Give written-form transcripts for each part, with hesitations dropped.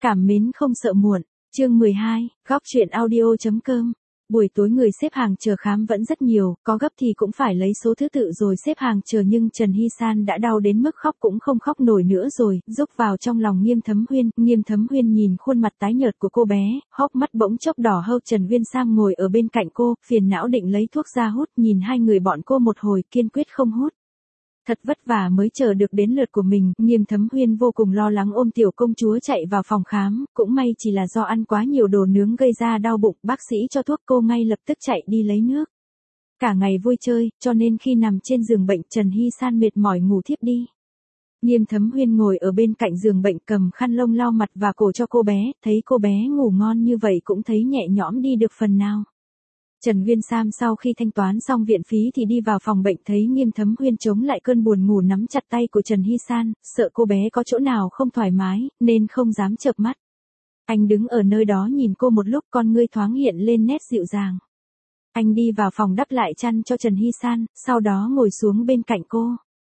Cảm mến không sợ muộn. Chương 12, góc truyện audio.com. Buổi tối người xếp hàng chờ khám vẫn rất nhiều, có gấp thì cũng phải lấy số thứ tự rồi xếp hàng chờ, nhưng Trần Hy San đã đau đến mức khóc cũng không khóc nổi nữa rồi, rúc vào trong lòng Nghiêm Thấm Huyên. Nghiêm Thấm Huyên nhìn khuôn mặt tái nhợt của cô bé, hốc mắt bỗng chốc đỏ hâu. Trần Uyên Sam ngồi ở bên cạnh cô, phiền não định lấy thuốc ra hút, nhìn hai người bọn cô một hồi, kiên quyết không hút. Thật vất vả mới chờ được đến lượt của mình, Nghiêm Thấm Huyên vô cùng lo lắng ôm tiểu công chúa chạy vào phòng khám, cũng may chỉ là do ăn quá nhiều đồ nướng gây ra đau bụng, bác sĩ cho thuốc cô ngay lập tức chạy đi lấy nước. Cả ngày vui chơi, cho nên khi nằm trên giường bệnh Trần Hy San mệt mỏi ngủ thiếp đi. Nghiêm Thấm Huyên ngồi ở bên cạnh giường bệnh cầm khăn lông lau mặt và cổ cho cô bé, thấy cô bé ngủ ngon như vậy cũng thấy nhẹ nhõm đi được phần nào. Trần Uyên Sam sau khi thanh toán xong viện phí thì đi vào phòng bệnh, thấy Nghiêm Thấm Huyên chống lại cơn buồn ngủ nắm chặt tay của Trần Hy San, sợ cô bé có chỗ nào không thoải mái, nên không dám chợp mắt. Anh đứng ở nơi đó nhìn cô một lúc, con ngươi thoáng hiện lên nét dịu dàng. Anh đi vào phòng đắp lại chăn cho Trần Hy San, sau đó ngồi xuống bên cạnh cô.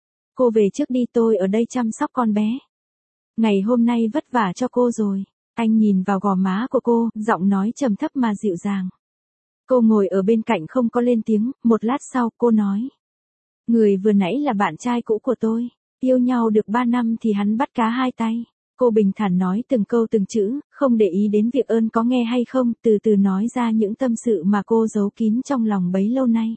Cô về trước đi, tôi ở đây chăm sóc con bé. Ngày hôm nay vất vả cho cô rồi. Anh nhìn vào gò má của cô, giọng nói trầm thấp mà dịu dàng. Cô ngồi ở bên cạnh không có lên tiếng, một lát sau cô nói. Người vừa nãy là bạn trai cũ của tôi, yêu nhau được 3 năm thì hắn bắt cá hai tay. Cô bình thản nói từng câu từng chữ, không để ý đến việc ơn có nghe hay không, từ từ nói ra những tâm sự mà cô giấu kín trong lòng bấy lâu nay.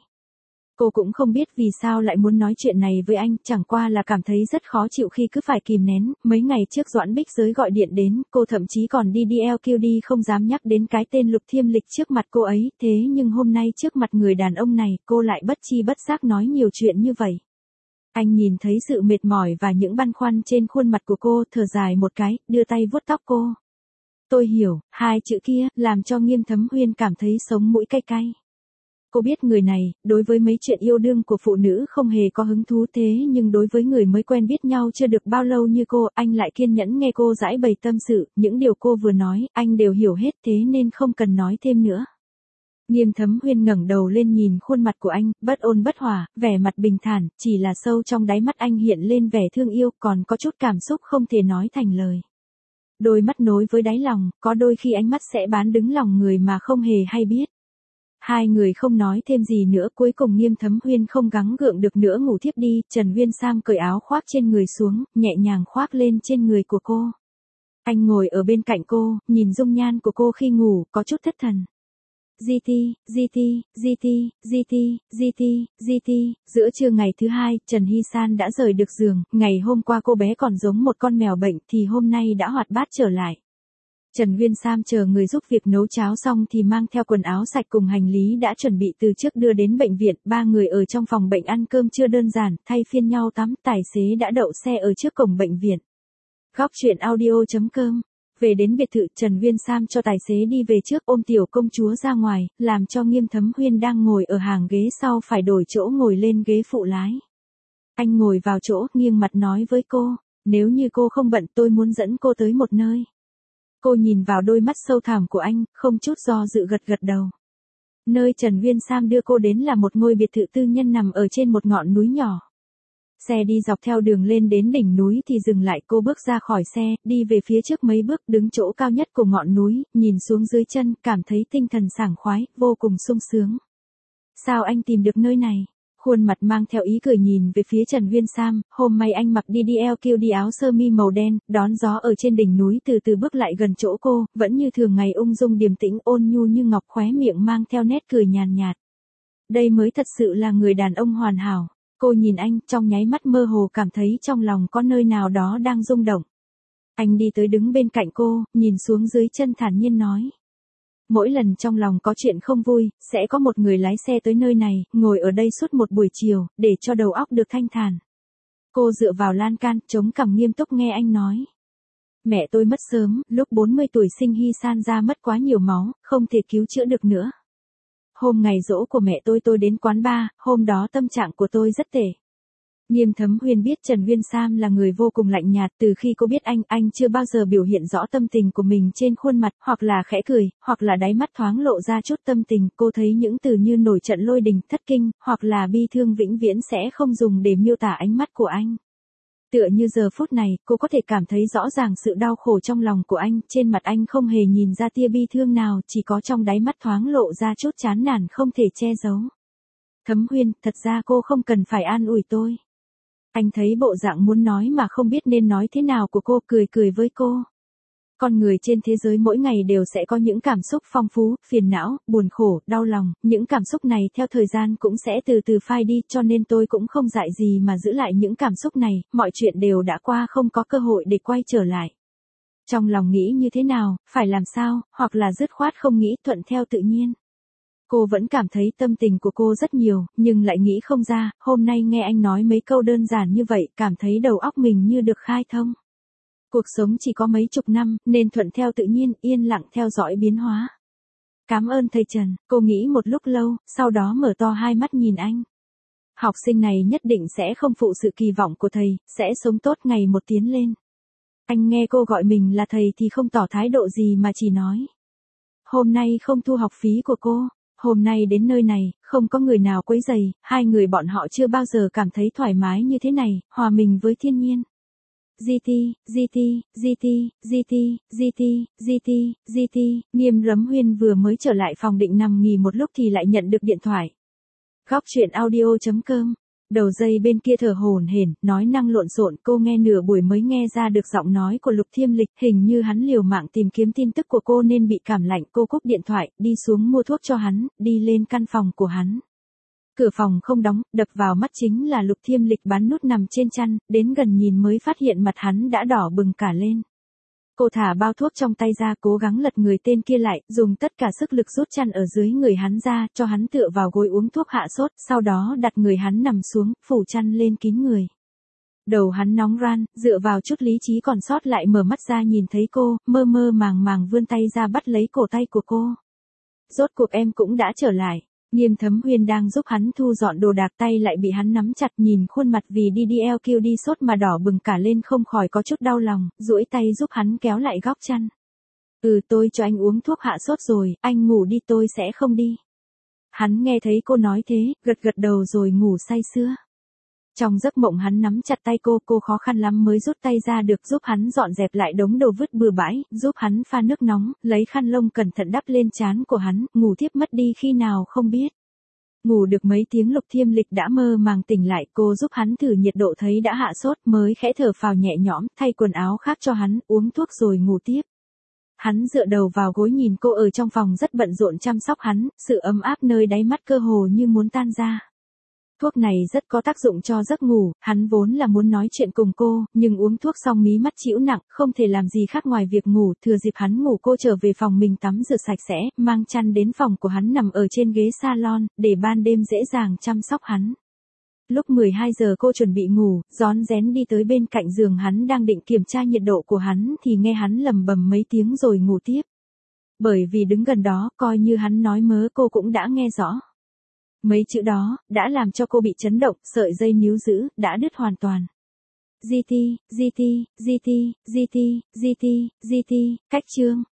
Cô cũng không biết vì sao lại muốn nói chuyện này với anh, chẳng qua là cảm thấy rất khó chịu khi cứ phải kìm nén. Mấy ngày trước Doãn Bích Giới gọi điện đến, cô thậm chí còn đi DLQD không dám nhắc đến cái tên Lục Thiêm Lịch trước mặt cô ấy, thế nhưng hôm nay trước mặt người đàn ông này, cô lại bất chi bất giác nói nhiều chuyện như vậy. Anh nhìn thấy sự mệt mỏi và những băn khoăn trên khuôn mặt của cô, thở dài một cái, đưa tay vuốt tóc cô. Tôi hiểu, hai chữ kia, làm cho Nghiêm Thấm Huyên cảm thấy sống mũi cay cay. Cô biết người này, đối với mấy chuyện yêu đương của phụ nữ không hề có hứng thú, thế nhưng đối với người mới quen biết nhau chưa được bao lâu như cô, anh lại kiên nhẫn nghe cô giãi bày tâm sự, những điều cô vừa nói, anh đều hiểu hết, thế nên không cần nói thêm nữa. Nghiêm Thấm Huyên ngẩng đầu lên nhìn khuôn mặt của anh, bất ôn bất hòa, vẻ mặt bình thản, chỉ là sâu trong đáy mắt anh hiện lên vẻ thương yêu, còn có chút cảm xúc không thể nói thành lời. Đôi mắt nối với đáy lòng, có đôi khi ánh mắt sẽ bán đứng lòng người mà không hề hay biết. Hai người không nói thêm gì nữa, cuối cùng Nghiêm Thấm Huyên không gắng gượng được nữa ngủ thiếp đi. Trần Uyên Sam cởi áo khoác trên người xuống, nhẹ nhàng khoác lên trên người của cô. Anh ngồi ở bên cạnh cô, nhìn dung nhan của cô khi ngủ, có chút thất thần. GT. Giữa trưa ngày thứ hai, Trần Hy San đã rời được giường, ngày hôm qua cô bé còn giống một con mèo bệnh thì hôm nay đã hoạt bát trở lại. Trần Uyên Sam chờ người giúp việc nấu cháo xong thì mang theo quần áo sạch cùng hành lý đã chuẩn bị từ trước đưa đến bệnh viện. Ba người ở trong phòng bệnh ăn cơm trưa đơn giản, thay phiên nhau tắm, tài xế đã đậu xe ở trước cổng bệnh viện. Góc truyện audio.com. Về đến biệt thự, Trần Uyên Sam cho tài xế đi về trước, ôm tiểu công chúa ra ngoài, làm cho Nghiêm Thấm Huyên đang ngồi ở hàng ghế sau phải đổi chỗ ngồi lên ghế phụ lái. Anh ngồi vào chỗ, nghiêng mặt nói với cô, nếu như cô không bận tôi muốn dẫn cô tới một nơi. Cô nhìn vào đôi mắt sâu thẳm của anh, không chút do dự gật gật đầu. Nơi Trần Uyên Sam đưa cô đến là một ngôi biệt thự tư nhân nằm ở trên một ngọn núi nhỏ. Xe đi dọc theo đường lên đến đỉnh núi thì dừng lại, cô bước ra khỏi xe, đi về phía trước mấy bước, đứng chỗ cao nhất của ngọn núi, nhìn xuống dưới chân, cảm thấy tinh thần sảng khoái, vô cùng sung sướng. Sao anh tìm được nơi này? Khuôn mặt mang theo ý cười nhìn về phía Trần Uyên Sam, hôm nay anh mặc đi DLQD áo sơ mi màu đen, đón gió ở trên đỉnh núi, từ từ bước lại gần chỗ cô, vẫn như thường ngày ung dung điềm tĩnh, ôn nhu như ngọc, khóe miệng mang theo nét cười nhàn nhạt. Đây mới thật sự là người đàn ông hoàn hảo. Cô nhìn anh, trong nháy mắt mơ hồ cảm thấy trong lòng có nơi nào đó đang rung động. Anh đi tới đứng bên cạnh cô, nhìn xuống dưới chân thản nhiên nói. Mỗi lần trong lòng có chuyện không vui, sẽ có một người lái xe tới nơi này, ngồi ở đây suốt một buổi chiều, để cho đầu óc được thanh thản. Cô dựa vào lan can, chống cằm nghiêm túc nghe anh nói. Mẹ tôi mất sớm, lúc 40 tuổi sinh Hy San ra mất quá nhiều máu, không thể cứu chữa được nữa. Hôm ngày giỗ của mẹ tôi đến quán bar, hôm đó tâm trạng của tôi rất tệ. Nghiêm Thấm Huyên biết Trần Uyên Sam là người vô cùng lạnh nhạt, từ khi cô biết anh chưa bao giờ biểu hiện rõ tâm tình của mình trên khuôn mặt, hoặc là khẽ cười, hoặc là đáy mắt thoáng lộ ra chút tâm tình, cô thấy những từ như nổi trận lôi đình, thất kinh, hoặc là bi thương vĩnh viễn sẽ không dùng để miêu tả ánh mắt của anh. Tựa như giờ phút này, cô có thể cảm thấy rõ ràng sự đau khổ trong lòng của anh, trên mặt anh không hề nhìn ra tia bi thương nào, chỉ có trong đáy mắt thoáng lộ ra chút chán nản không thể che giấu. Thấm Huyên, thật ra cô không cần phải an ủi tôi. Anh thấy bộ dạng muốn nói mà không biết nên nói thế nào của cô, cười cười với cô. Con người trên thế giới mỗi ngày đều sẽ có những cảm xúc phong phú, phiền não, buồn khổ, đau lòng, những cảm xúc này theo thời gian cũng sẽ từ từ phai đi, cho nên tôi cũng không dại gì mà giữ lại những cảm xúc này, mọi chuyện đều đã qua, không có cơ hội để quay trở lại. Trong lòng nghĩ như thế nào, phải làm sao, hoặc là dứt khoát không nghĩ, thuận theo tự nhiên. Cô vẫn cảm thấy tâm tình của cô rất nhiều, nhưng lại nghĩ không ra, hôm nay nghe anh nói mấy câu đơn giản như vậy, cảm thấy đầu óc mình như được khai thông. Cuộc sống chỉ có mấy chục năm, nên thuận theo tự nhiên, yên lặng theo dõi biến hóa. Cảm ơn thầy Trần, cô nghĩ một lúc lâu, sau đó mở to hai mắt nhìn anh. Học sinh này nhất định sẽ không phụ sự kỳ vọng của thầy, sẽ sống tốt ngày một tiến lên. Anh nghe cô gọi mình là thầy thì không tỏ thái độ gì mà chỉ nói. Hôm nay không thu học phí của cô. Hôm nay đến nơi này, không có người nào quấy rầy, hai người bọn họ chưa bao giờ cảm thấy thoải mái như thế này, hòa mình với thiên nhiên. Nghiêm Rấm Huyên vừa mới trở lại phòng định nằm nghỉ một lúc thì lại nhận được điện thoại. Góc chuyện audio.com. Đầu dây bên kia thở hổn hển, nói năng lộn xộn, cô nghe nửa buổi mới nghe ra được giọng nói của Lục Thiêm Lịch, hình như hắn liều mạng tìm kiếm tin tức của cô nên bị cảm lạnh, cô cúp điện thoại, đi xuống mua thuốc cho hắn, đi lên căn phòng của hắn. Cửa phòng không đóng, đập vào mắt chính là Lục Thiêm Lịch bán nút nằm trên chăn, đến gần nhìn mới phát hiện mặt hắn đã đỏ bừng cả lên. Cô thả bao thuốc trong tay ra, cố gắng lật người tên kia lại, dùng tất cả sức lực rút chăn ở dưới người hắn ra, cho hắn tựa vào gối uống thuốc hạ sốt, sau đó đặt người hắn nằm xuống, phủ chăn lên kín người. Đầu hắn nóng ran, dựa vào chút lý trí còn sót lại mở mắt ra nhìn thấy cô, mơ mơ màng màng vươn tay ra bắt lấy cổ tay của cô. Rốt cuộc em cũng đã trở lại. Nghiêm Thấm Huyên đang giúp hắn thu dọn đồ đạc, tay lại bị hắn nắm chặt, nhìn khuôn mặt vì DDLQ đi sốt mà đỏ bừng cả lên, không khỏi có chút đau lòng, duỗi tay giúp hắn kéo lại góc chăn. Tôi cho anh uống thuốc hạ sốt rồi, anh ngủ đi, tôi sẽ không đi. Hắn nghe thấy cô nói thế, gật gật đầu rồi ngủ say sưa. Trong giấc mộng hắn nắm chặt tay cô khó khăn lắm mới rút tay ra được, giúp hắn dọn dẹp lại đống đồ vứt bừa bãi, giúp hắn pha nước nóng, lấy khăn lông cẩn thận đắp lên trán của hắn, ngủ tiếp mất đi khi nào không biết. Ngủ được mấy tiếng Lục Thiêm Lịch đã mơ màng tỉnh lại, cô giúp hắn thử nhiệt độ thấy đã hạ sốt, mới khẽ thở phào nhẹ nhõm, thay quần áo khác cho hắn, uống thuốc rồi ngủ tiếp. Hắn dựa đầu vào gối nhìn cô ở trong phòng rất bận rộn chăm sóc hắn, sự ấm áp nơi đáy mắt cơ hồ như muốn tan ra. Thuốc này rất có tác dụng cho giấc ngủ, hắn vốn là muốn nói chuyện cùng cô, nhưng uống thuốc xong mí mắt chĩu nặng, không thể làm gì khác ngoài việc ngủ, thừa dịp hắn ngủ cô trở về phòng mình tắm rửa sạch sẽ, mang chăn đến phòng của hắn nằm ở trên ghế salon, để ban đêm dễ dàng chăm sóc hắn. Lúc 12 giờ cô chuẩn bị ngủ, rón rén đi tới bên cạnh giường hắn đang định kiểm tra nhiệt độ của hắn thì nghe hắn lầm bầm mấy tiếng rồi ngủ tiếp. Bởi vì đứng gần đó, coi như hắn nói mớ cô cũng đã nghe rõ. Mấy chữ đó, đã làm cho cô bị chấn động, sợi dây níu giữ, đã đứt hoàn toàn. Cách chương.